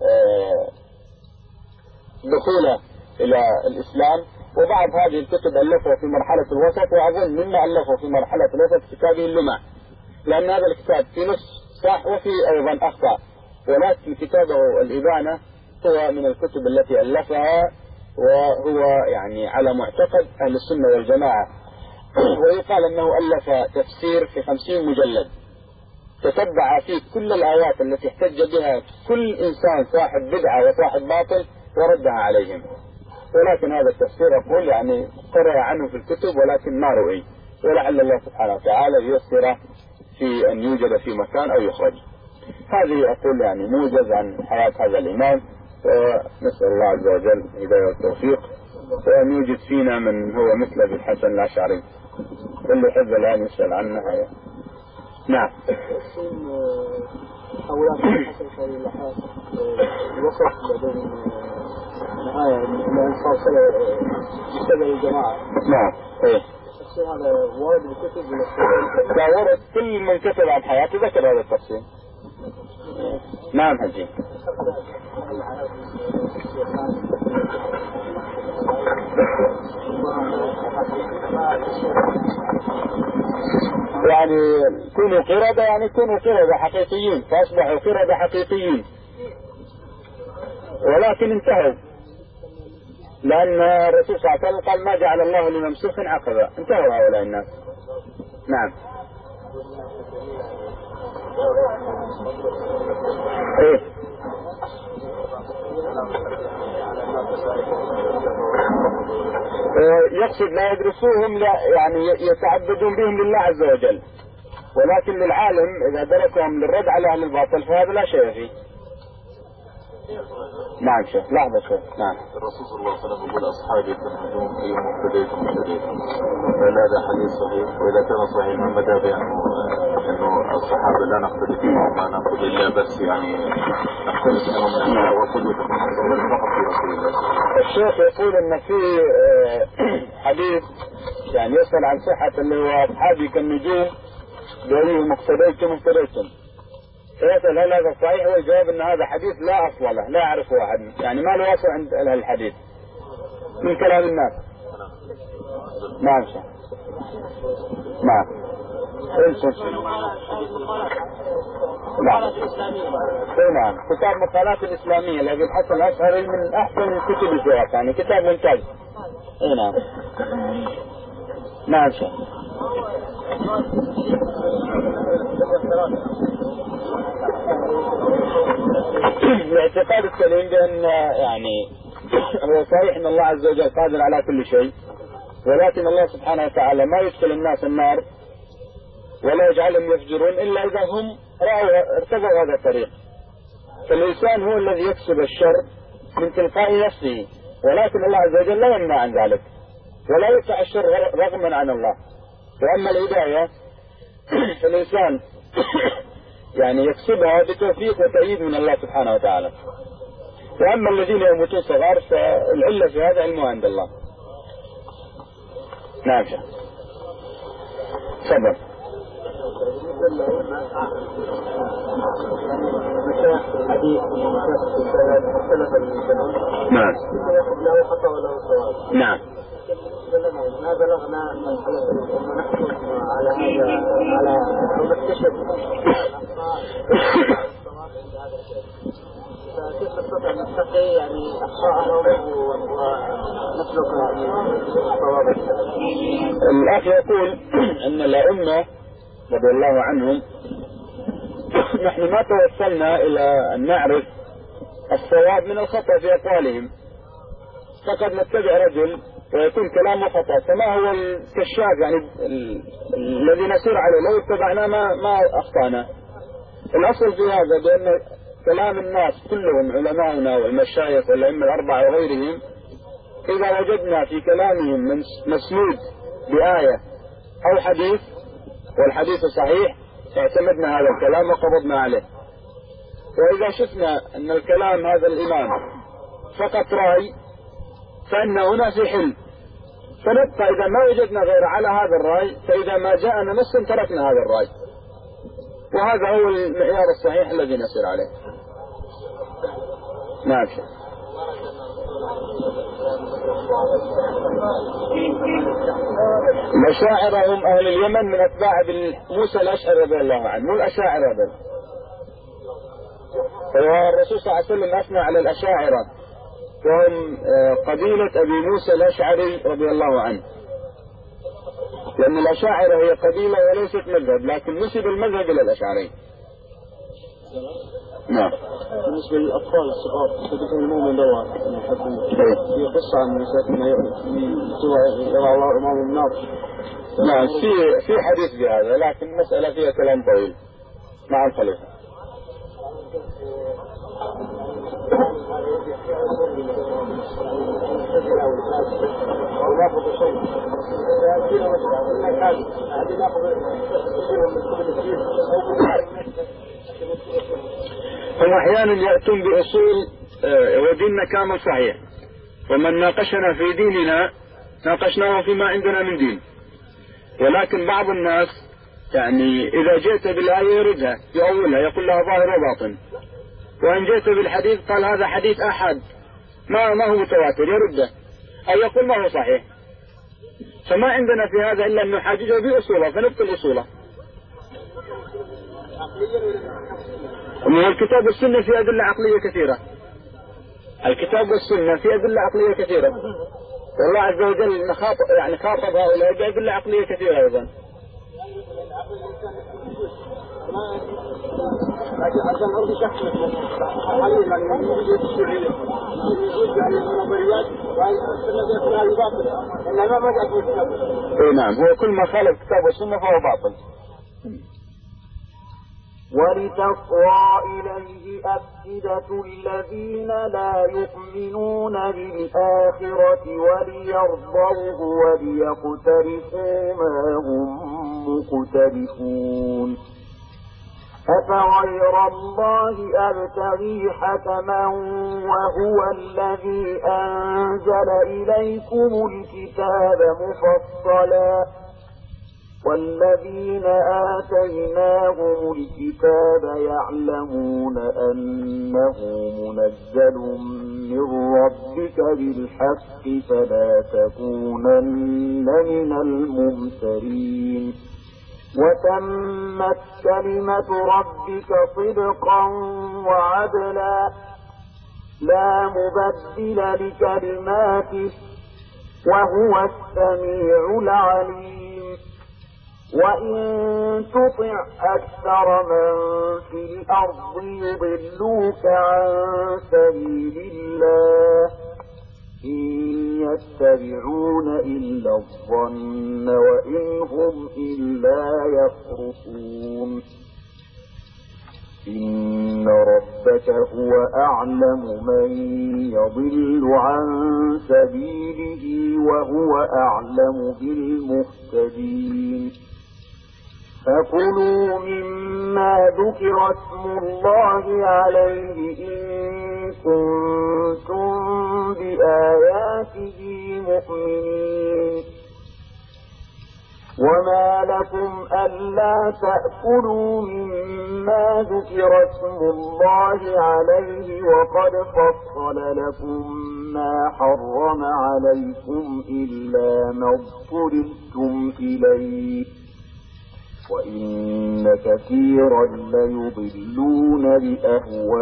دخوله إلى الإسلام، وبعض هذه الكتب ألفه في مرحلة الوسط، وأظن مما ألفه في مرحلة الوسط كتابه اللمع، لأن هذا الكتاب في نص صح وفي أيضا أخطاء، ولكن كتابه الإبانة هو من الكتب التي ألفها، وهو يعني على معتقد أهل السنة والجماعة. ويقال أنه ألف تفسير في خمسين مجلد تتبع فيه كل الآيات التي احتج بها كل إنسان صاحب بدعة وصاحب باطل وردها عليهم، ولكن هذا التفسير أقول يعني قرأ عنه في الكتب ولكن ما رؤي، ولعل الله سبحانه وتعالى ييسر في أن يوجد في مكان أو يخرج. هذه أقول يعني موجز عن حياة هذا الإمام، ونسأل الله عز وجل هداية والتوفيق، وأن يوجد فينا من هو مثل ابن الحسن الأشعري. اللي يحب الآن يسأل عنه هذا. نعم. أولا الحسن الأشعري لحاق الوسط بعدين نهاية الأنصار سبب الجماعة. نعم. إيه. التفسير هذا وارد بالكتب ولا؟ لا، ورد كل من كتب عن حياته ذكر هذا التفسير. نعم حجي. يعني كونوا قردة، يعني كونوا قردة حقيقيين، فأصبحوا قردة حقيقيين، ولكن انتهوا، لأن الرسول صلى الله عليه وسلم قال ما جعل الله لممسوخ عقبة. انتهوا هؤلاء الناس. نعم. ايه يقصد لا يدرسوهم، لا يعني يتعبدون بهم لله عز وجل، ولكن للعالم إذا درسهم للرد على أهل الباطل فهذا لا شيء فيه. نعم شيخ. لحظة شيخ. نعم. الرسول صلى الله عليه وسلم يقول أصحابي تنهجون أيهم اهتديتم اهتديتم، هذا حديث صحيح، وإذا كان صحيح من مدى بأنه أنه الصحابة لا نقتدي فيهم ما نقتدي إلا بس يعني نقتدي فيهم وقدوة فقط في رسول الله. الشيخ يقول أن في حديث يعني يسأل عن صحة اللي هو أصحابي كالنجوم بأيهم اقتديتم اهتديتم، فيسأل هل هذا صحيح؟ والجواب أن هذا حديث لا أصل له، لا يعرفه أحد، يعني ما له أصل عند أهل الحديث من كلام الناس. نعم شيخ. نعم. نعم. نعم. كتاب مقالات الإسلامية لأبي الحسن الأشعري من أحسن الكتب الجواب، يعني كتاب ممتاز. اي نعم. نعم شيخ. الاعتقاد السليم بأن يعني هو صحيح أن الله عز وجل قادر على كل شيء، ولكن الله سبحانه وتعالى ما يدخل الناس النار ولا يجعلهم يفجرون إلا إذا هم رأوا ارتضوا هذا الطريق. فالإنسان هو الذي يكسب الشر من تلقاء نفسه، ولكن الله عز وجل لا يمنع عن ذلك ولا يدفع الشر رغما عن الله. وأما الهداية فالإنسان يعني يكسبها بتوفيق وتأييد من الله سبحانه وتعالى. وأما الذين يموتون صغار فالعلة في هذا علمها عند الله. نعم شيخ. تفضل. نعم. نعم. ما بلغنا ونحكم على هذا على أو نكتشف فكيف نستطيع أن نتقي يعني أخطاءهم ونسلك الصواب؟ الأخ يقول أن الأئمة رضي الله عنهم نحن ما توصلنا إلى أن نعرف الصواب من الخطأ في أقوالهم، فقد نتبع رجل ويكون كلامه خطأ. فما هو الكشاف يعني ال... الذي نسير عليه لو اتبعناه ما, ما أخطأنا. الأصل في هذا بأن كلام الناس كلهم علماؤنا والمشايخ والأئمة الأربعة وغيرهم إذا وجدنا في كلامهم مسنود بآية أو حديث والحديث صحيح اعتمدنا هذا الكلام وقبضنا عليه. وإذا شفنا أن الكلام هذا الإمام فقط رأي فإن هنا في حل، فنبقى إذا ما وجدنا غير على هذا الرأي، فإذا ما جاءنا نص تركنا هذا الرأي. وهذا هو المعيار الصحيح الذي نسير عليه. نعم. الأشاعرة هم أهل اليمن من أتباع موسى الأشعري رضي الله عنه، مو الأشاعرة بل. والرسول صلى الله عليه وسلم أثنى على الأشاعرة وهم قبيلة أبي موسى الأشعري رضي الله عنه، لأن الأشاعرة هي قبيلة وليست مذهب، لكن نسب المذهب إلى الأشعري. نعم. بالنسبة للأطفال الصغار يتكلمون من دوام في قصة عن مساكين يرى الله أمام النار. نعم في في حديث بهذا، لكن المسألة فيها كلام طويل مع الخليفة. هم أحيانا يأتون بأصول وديننا كامل صحيح، ومن ناقشنا في ديننا ناقشناه فيما عندنا من دين. ولكن بعض الناس يعني إذا جئت بالآية يردها يؤولها يقول لها ظاهر وباطن، وإن جئت بالحديث قال هذا حديث أحد ما ما هو متواتر يرده أو يقول ما هو صحيح. فما عندنا في هذا إلا أن نحاججه بأصوله فنبطل أصوله. ومن الكتاب والسنة في أدلة عقلية كثيرة، الكتاب والسنة في أدلة عقلية كثيرة، والله عز وجل خاطب يعني خاطب هؤلاء بأدلة عقلية كثيرة أيضا. لكن عشان أرضي شخص حاليا يعني يوجد الشيعية يوجد يعني النظريات والسنة يكون هذه باطلة إنما ما جاءت من الكتاب. إيه نعم، هو كل ما خالف الكتاب والسنة فهو باطل. ولتصغى إليه أفئدة الذين لا يؤمنون بالآخرة وليرضوه وليقترفوا ما هم مقترفون. أفغير الله أبتغي حكما وهو الذي أنزل إليكم الكتاب مفصلا والذين آتيناهم الكتاب يعلمون أنه منزل من ربك بالحق فلا تكونن من الممترين. وتمت كلمة ربك صدقا وعدلا لا مبدل لكلماته وهو السميع العليم. وإن تطع أكثر من في الأرض يضلوك عن سبيل الله إن يتبعون إلا الظن وإن هم إلا يخرصون. إن ربك هو أعلم من يضل عن سبيله وهو أعلم بالمهتدين. فكلوا مما ذكر اسم الله عليه إن كنتم بآياته مؤمنين. وما لكم ألا تأكلوا مما ذكر اسم الله عليه وقد فصل لكم ما حرم عليكم إلا ما اضطررتم إليه وإن كثيرا ليضلون بأهوائهم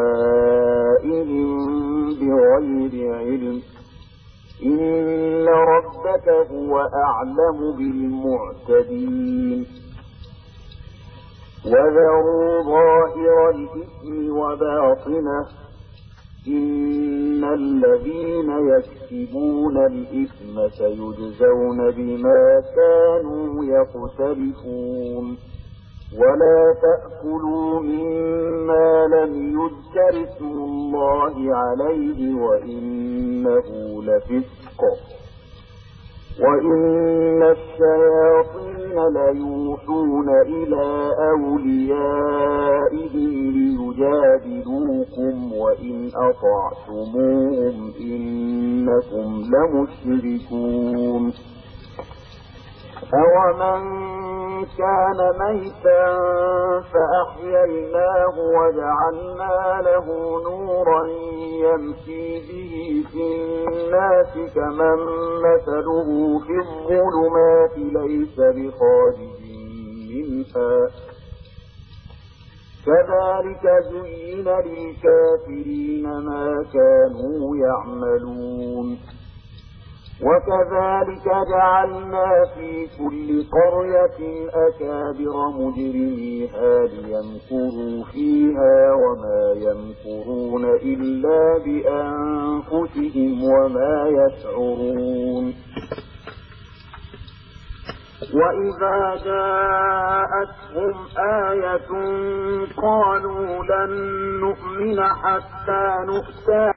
بغير علم. إن ربك هو أعلم بالمعتدين. وذروا ظاهر الإثم وباطنه إن الذين يكسبون الإثم سيجزون بما كانوا يقترفون ولا تأكلوا مما لم يذكر اسم الله عليه وإنه لفسق وإن الشياطين ليوحون إلى أوليائهم ليجادلوكم وإن أطعتموهم إنكم لمشركون أومن كان ميتا فأحييناه وجعلنا له نورا يمشي به في الناس كمن مثله في الظلمات ليس بخارج منها كذلك زين للكافرين ما كانوا يعملون وكذلك جعلنا في كل قرية أكابر مجرميها ليمكروا فيها وما يمكرون إلا بأنفسهم وما يشعرون وإذا جاءتهم آية قالوا لن نؤمن حتى نؤتى